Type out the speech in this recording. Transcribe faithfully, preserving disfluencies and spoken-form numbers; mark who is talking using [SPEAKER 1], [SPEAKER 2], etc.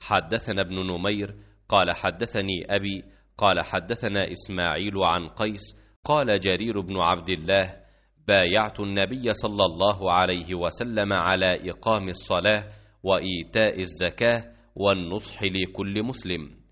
[SPEAKER 1] حدثنا ابن نمير قال حدثني أبي قال حدثنا إسماعيل عن قيس قال جرير بن عبد الله: بايعت النبي صلى الله عليه وسلم على إقام الصلاة وإيتاء الزكاة والنصح لكل مسلم.